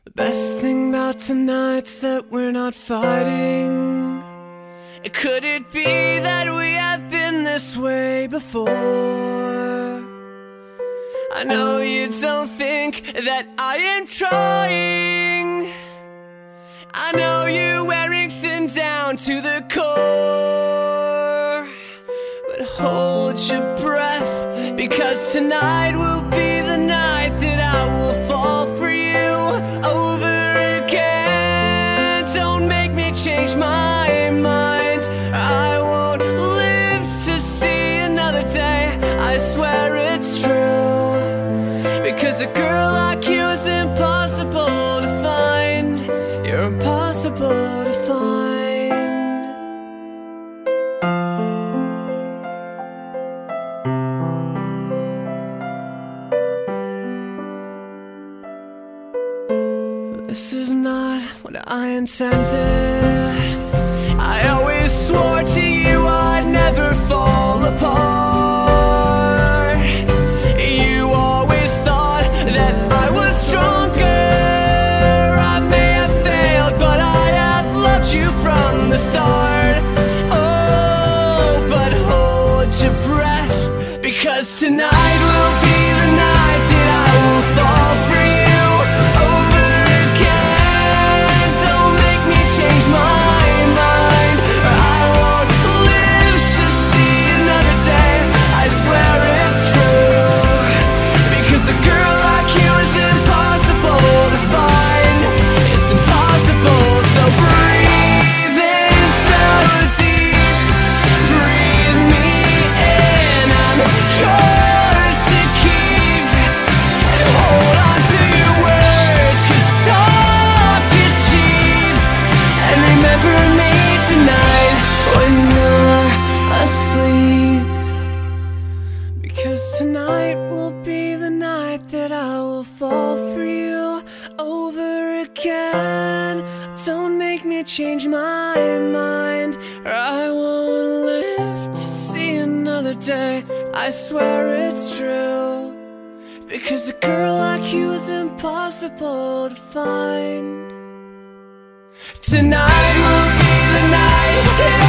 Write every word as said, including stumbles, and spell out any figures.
The best thing about tonight's that we're not fighting. Could it be that we have been this way before? I know you don't think that I am trying. I know you're wearing thin down to the core. But hold your breath, because tonight will be the night that I will fall for you over again. Don't make me change my mind. I won't live to see another day. I swear it's true, because a girl like you is impossible to find. You're impossible to find. This is not what I intended. I always swore to you I'd never fall apart. You always thought that I was stronger. I may have failed, but I have loved you from the start. Oh, but hold your breath, because tonight will be the night that I will fall for you. Change my mind, or I won't live to see another day. I swear it's true, because a girl like you is impossible to find. It's impossible, so breathe in so deep. Breathe me in, I'm yours to keep. And hold on to your words, 'cause talk is cheap. And remember me tonight when you're asleep, because tonight will be the night that I will fall for you over again. Don't make me change my mind, or I won't live to see another day. I swear it's true, because a girl like you is impossible to find. Tonight will be the night.